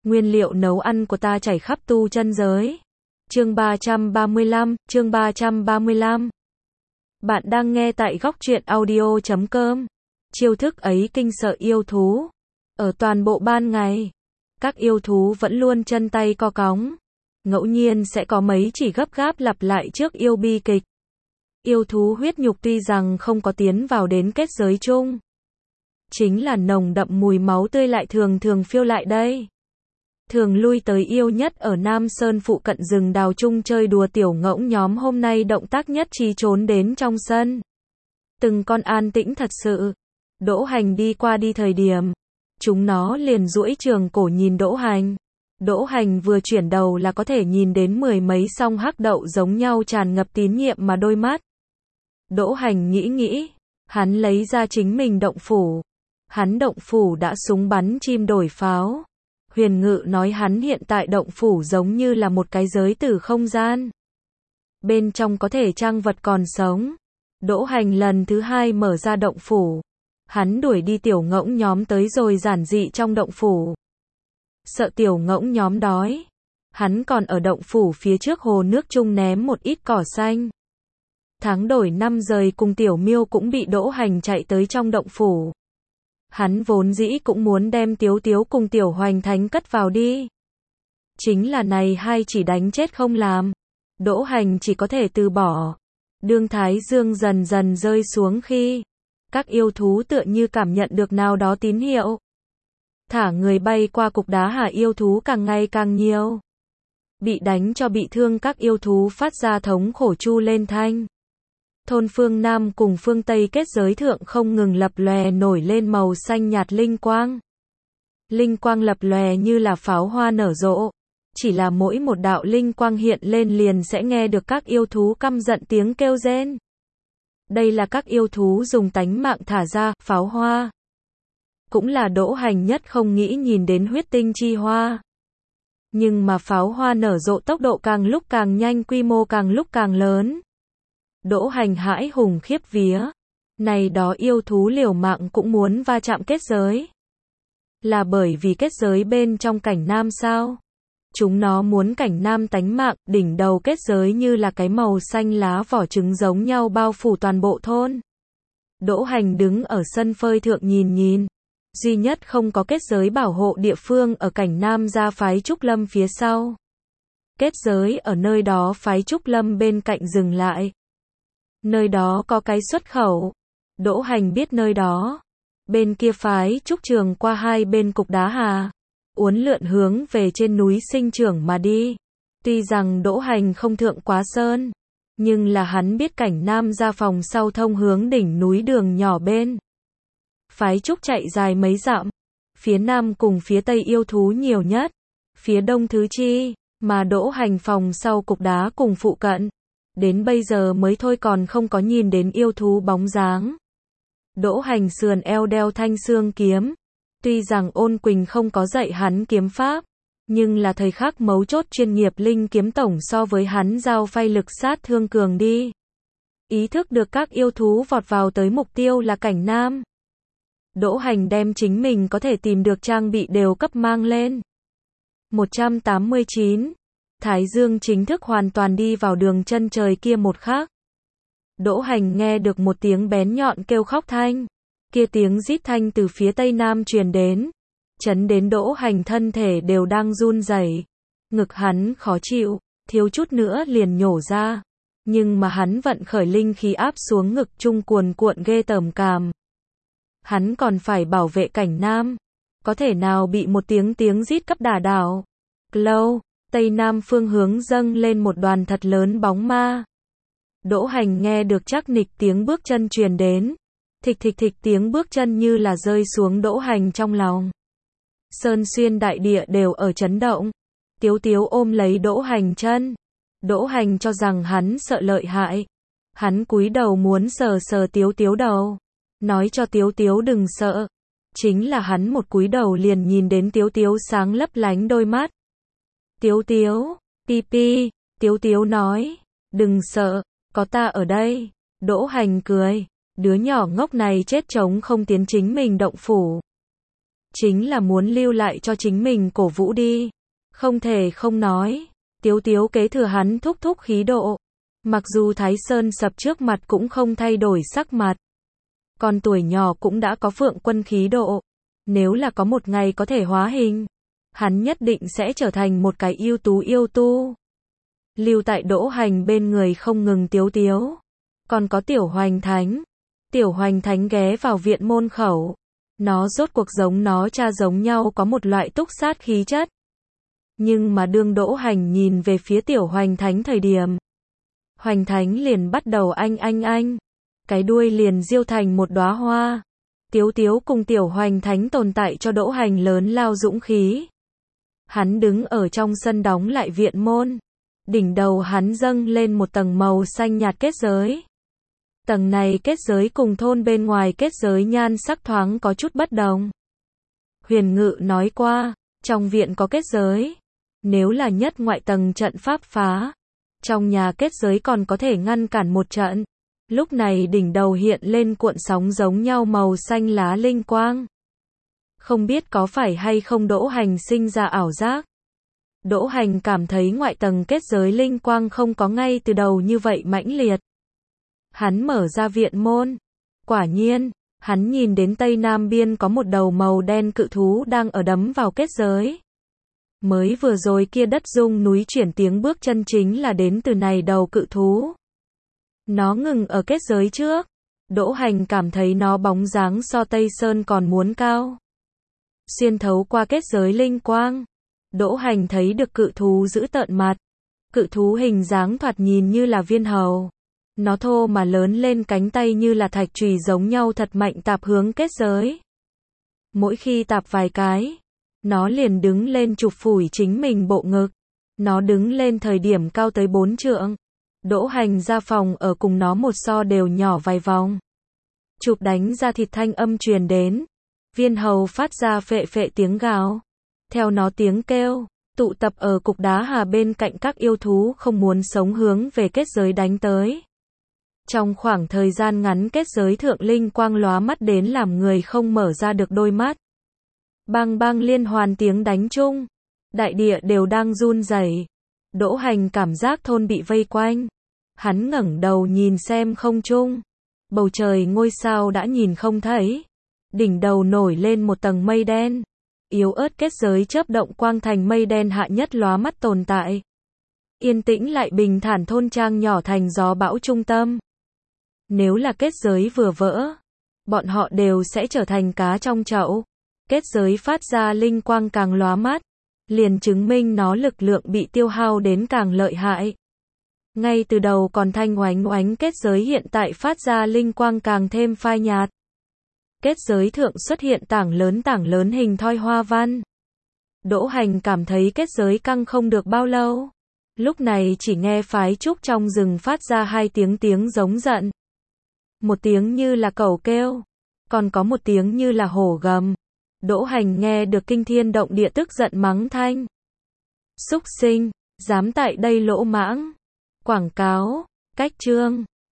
Nguyên liệu nấu ăn của ta chảy khắp tu chân giới. Chương 335. Bạn đang nghe tại góc truyện audio.com. Chiêu thức ấy kinh sợ yêu thú. Ở toàn bộ ban ngày, các yêu thú vẫn luôn chân tay co cóng. Ngẫu nhiên sẽ có mấy chỉ gấp gáp lặp lại trước yêu bi kịch. Yêu thú huyết nhục tuy rằng không có tiến vào đến kết giới chung, chính là nồng đậm mùi máu tươi lại thường phiêu lại đây. Thường lui tới yêu nhất ở Nam Sơn phụ cận rừng đào chung chơi đùa tiểu ngỗng nhóm hôm nay động tác nhất trí trốn đến trong sân. Từng con an tĩnh thật sự. Đỗ Hành đi qua đi thời điểm, chúng nó liền duỗi trường cổ nhìn Đỗ Hành. Đỗ Hành vừa chuyển đầu là có thể nhìn đến mười mấy song hắc đậu giống nhau tràn ngập tín nhiệm mà đôi mắt. Đỗ Hành nghĩ, hắn lấy ra chính mình động phủ. Hắn động phủ đã súng bắn chim đổi pháo. Huyền Ngự nói hắn hiện tại động phủ giống như là một cái giới tử không gian. Bên trong có thể trang vật còn sống. Đỗ Hành lần thứ hai mở ra động phủ. Hắn đuổi đi tiểu ngỗng nhóm tới rồi giản dị trong động phủ. Sợ tiểu ngỗng nhóm đói. Hắn còn ở động phủ phía trước hồ nước chung ném một ít cỏ xanh. Tháng đổi năm rời cùng tiểu miêu cũng bị Đỗ Hành chạy tới trong động phủ. Hắn vốn dĩ cũng muốn đem Tiếu Tiếu cùng Tiểu Hoành Thánh cất vào đi. Chính là này hai chỉ đánh chết không làm. Đỗ Hành chỉ có thể từ bỏ. Đương thái dương dần dần rơi xuống khi các yêu thú tựa như cảm nhận được nào đó tín hiệu. Thả người bay qua cục đá hà yêu thú càng ngày càng nhiều. Bị đánh cho bị thương các yêu thú phát ra thống khổ chu lên thanh. Thôn phương Nam cùng phương Tây kết giới thượng không ngừng lập lòe nổi lên màu xanh nhạt linh quang. Linh quang lập lòe như là pháo hoa nở rộ. Chỉ là mỗi một đạo linh quang hiện lên liền sẽ nghe được các yêu thú căm giận tiếng kêu rên. Đây là các yêu thú dùng tánh mạng thả ra pháo hoa. Cũng là Đỗ Hành nhất không nghĩ nhìn đến huyết tinh chi hoa. Nhưng mà pháo hoa nở rộ tốc độ càng lúc càng nhanh, quy mô càng lúc càng lớn. Đỗ Hành hãi hùng khiếp vía. Này đó yêu thú liều mạng cũng muốn va chạm kết giới. Là bởi vì kết giới bên trong cảnh nam sao? Chúng nó muốn cảnh nam tánh mạng, đỉnh đầu kết giới như là cái màu xanh lá vỏ trứng giống nhau bao phủ toàn bộ thôn. Đỗ Hành đứng ở sân phơi thượng nhìn. Duy nhất không có kết giới bảo hộ địa phương ở cảnh nam gia phái Trúc Lâm phía sau. Kết giới ở nơi đó phái Trúc Lâm bên cạnh dừng lại. Nơi đó có cái xuất khẩu. Đỗ Hành biết nơi đó. Bên kia phái Trúc Trường qua hai bên cục đá hà. Uốn lượn hướng về trên núi sinh trưởng mà đi. Tuy rằng Đỗ Hành không thượng quá sơn. Nhưng là hắn biết cảnh nam ra phòng sau thông hướng đỉnh núi đường nhỏ bên. Phái Trúc chạy dài mấy dặm. Phía nam cùng phía tây yêu thú nhiều nhất. Phía đông thứ chi. Mà Đỗ Hành phòng sau cục đá cùng phụ cận. Đến bây giờ mới thôi còn không có nhìn đến yêu thú bóng dáng. Đỗ Hành sườn eo đeo thanh xương kiếm. Tuy rằng Ôn Quỳnh không có dạy hắn kiếm pháp, nhưng là thời khắc mấu chốt chuyên nghiệp linh kiếm tổng so với hắn giao phay lực sát thương cường đi. Ý thức được các yêu thú vọt vào tới mục tiêu là cảnh nam. Đỗ Hành đem chính mình có thể tìm được trang bị đều cấp mang lên. 189. Thái dương chính thức hoàn toàn đi vào đường chân trời kia một khắc. Đỗ Hành nghe được một tiếng bén nhọn kêu khóc thanh. Kia tiếng rít thanh từ phía tây nam truyền đến. Chấn đến Đỗ Hành thân thể đều đang run rẩy. Ngực hắn khó chịu, thiếu chút nữa liền nhổ ra. Nhưng mà hắn vận khởi linh khí áp xuống ngực trung cuồn cuộn ghê tởm cảm. Hắn còn phải bảo vệ cảnh nam. Có thể nào bị một tiếng rít cấp đả đảo. Lâu. Tây Nam phương hướng dâng lên một đoàn thật lớn bóng ma. Đỗ Hành nghe được chắc nịch tiếng bước chân truyền đến. Thịch tiếng bước chân như là rơi xuống Đỗ Hành trong lòng. Sơn xuyên đại địa đều ở chấn động. Tiếu Tiếu ôm lấy Đỗ Hành chân. Đỗ Hành cho rằng hắn sợ lợi hại. Hắn cúi đầu muốn sờ Tiếu Tiếu đầu. Nói cho Tiếu Tiếu đừng sợ. Chính là hắn một cúi đầu liền nhìn đến Tiếu Tiếu sáng lấp lánh đôi mắt. Tiếu Tiếu, Pi, Tiếu Tiếu nói, đừng sợ, có ta ở đây. Đỗ Hành cười, đứa nhỏ ngốc này chết trống không tiến chính mình động phủ. chính là muốn lưu lại cho chính mình cổ vũ đi. Không thể không nói, Tiếu Tiếu kế thừa hắn thúc thúc khí độ. Mặc dù Thái Sơn sập trước mặt cũng không thay đổi sắc mặt. Còn tuổi nhỏ cũng đã có Phượng Quân khí độ. Nếu là có một ngày có thể hóa hình, hắn nhất định sẽ trở thành một cái ưu tú yêu tu. Lưu tại Đỗ Hành bên người không ngừng Tiếu Tiếu, còn có Tiểu Hoành Thánh. Tiểu Hoành Thánh ghé vào viện môn khẩu. Nó rốt cuộc giống nó cha giống nhau có một loại túc sát khí chất. Nhưng mà đương Đỗ Hành nhìn về phía Tiểu Hoành Thánh thời điểm, Hoành Thánh liền bắt đầu anh. Cái đuôi liền diêu thành một đóa hoa. Tiếu Tiếu cùng Tiểu Hoành Thánh tồn tại cho Đỗ Hành lớn lao dũng khí. Hắn đứng ở trong sân đóng lại viện môn. Đỉnh đầu hắn dâng lên một tầng màu xanh nhạt kết giới. Tầng này kết giới cùng thôn bên ngoài kết giới nhan sắc thoáng có chút bất đồng. Huyền Ngự nói qua, trong viện có kết giới. Nếu là nhất ngoại tầng trận pháp phá, trong nhà kết giới còn có thể ngăn cản một trận. Lúc này đỉnh đầu hiện lên cuộn sóng giống nhau màu xanh lá linh quang. Không biết có phải hay không Đỗ Hành sinh ra ảo giác. Đỗ Hành cảm thấy ngoại tầng kết giới linh quang không có ngay từ đầu như vậy mãnh liệt. Hắn mở ra viện môn. Quả nhiên, hắn nhìn đến tây nam biên có một đầu màu đen cự thú đang ở đấm vào kết giới. Mới vừa rồi kia đất rung núi chuyển tiếng bước chân chính là đến từ này đầu cự thú. Nó ngừng ở kết giới trước. Đỗ Hành cảm thấy nó bóng dáng so Tây Sơn còn muốn cao. Xuyên thấu qua kết giới linh quang, Đỗ Hành thấy được cự thú giữ tợn mặt. Cự thú hình dáng thoạt nhìn như là viên hầu. Nó thô mà lớn lên cánh tay như là thạch chùy giống nhau thật mạnh tạp hướng kết giới. Mỗi khi tạp vài cái, nó liền đứng lên chụp phủi chính mình bộ ngực. Nó đứng lên thời điểm cao tới 4 trượng. Đỗ Hành ra phòng ở cùng nó một so đều nhỏ vài vòng. Chụp đánh ra thịt thanh âm truyền đến. Viên hầu phát ra phệ phệ tiếng gào. Theo nó tiếng kêu, tụ tập ở cục đá hà bên cạnh các yêu thú không muốn sống hướng về kết giới đánh tới. Trong khoảng thời gian ngắn kết giới thượng linh quang lóa mắt đến làm người không mở ra được đôi mắt. Bang bang liên hoàn tiếng đánh chung. Đại địa đều đang run rẩy. Đỗ Hành cảm giác thôn bị vây quanh. Hắn ngẩng đầu nhìn xem không trung. Bầu trời ngôi sao đã nhìn không thấy. Đỉnh đầu nổi lên một tầng mây đen. Yếu ớt kết giới chớp động quang thành mây đen hạ nhất lóa mắt tồn tại. Yên tĩnh lại bình thản thôn trang nhỏ thành gió bão trung tâm. Nếu là kết giới vừa vỡ, bọn họ đều sẽ trở thành cá trong chậu. Kết giới phát ra linh quang càng lóa mắt, liền chứng minh nó lực lượng bị tiêu hao đến càng lợi hại. Ngay từ đầu còn thanh oánh oánh kết giới hiện tại phát ra linh quang càng thêm phai nhạt. Kết giới thượng xuất hiện tảng lớn hình thoi hoa văn. Đỗ Hành cảm thấy kết giới căng không được bao lâu. Lúc này chỉ nghe phái trúc trong rừng phát ra hai tiếng giống giận. Một tiếng như là cẩu kêu, còn có một tiếng như là hổ gầm. Đỗ Hành nghe được kinh thiên động địa tức giận mắng thanh. Súc sinh, dám tại đây lỗ mãng. Quảng cáo, cách chương.